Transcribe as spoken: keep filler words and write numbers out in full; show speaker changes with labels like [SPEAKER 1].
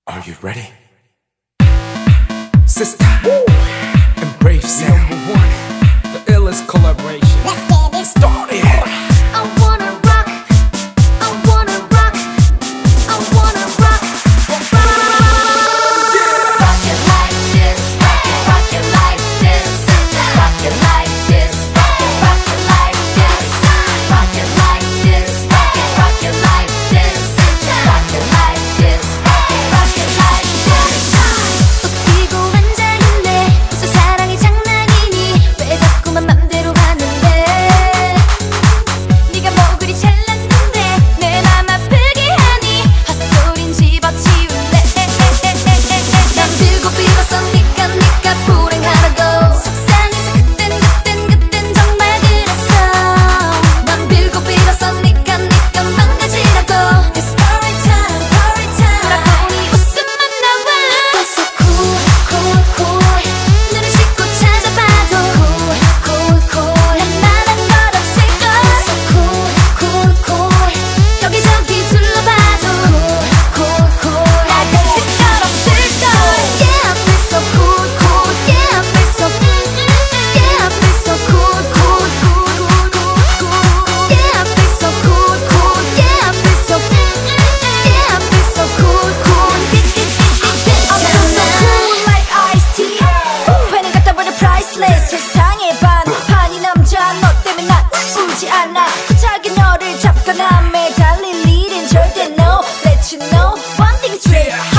[SPEAKER 1] Are you ready? Sister, woo! Embrace sound. Number one, the illest collaboration.
[SPEAKER 2] Let's get it
[SPEAKER 1] started.
[SPEAKER 2] I wanna rock, I wanna rock, I wanna rock, rock, rock it like this, rock it, rock it like this, rock it like this, rock it, rock it like this, rock it like this, rock it, rock it like this, rock it like this, rock it, rock it like this. 웃기고 앉아있네. 무슨 사랑이 장난이니? 왜 자꾸만 맘대로 가는데? 네가 뭐 그리 잘났는데 내 맘 아프게 하니? 헛소린 집어치울래. 난 들고 빌었으니까 니가 불행하라고. 속상해서 그땐 그땐 그땐 정말 그랬어. 난 빌고 빌었으니까 니가 망가지라고. It's party time, party time. 돌아보니 웃음만 나와. So cool, cool, cool. 눈을 씻고 찾아봐도 cool, cool, cool. 난 말한 걸 없을걸. So cool, cool, cool. 여기저기 둘러봐도 cool, cool, cool. 날 같은 걸 없을걸. Yeah, I feel so cool, cool. Yeah, I feel so, yeah, I feel so cool, cool, cool, cool, cool. Yeah, I feel so cool, cool. Yeah, I feel so, yeah, I feel so cool, cool. I'm so so cool like iced tea. 회는 갖다 버려 priceless. 세상의 반판이 남자 너 때문에 난 울지 않아. 구차하게 너를 잡거나 매달릴 일은 절대 no. Let you know one thing straight.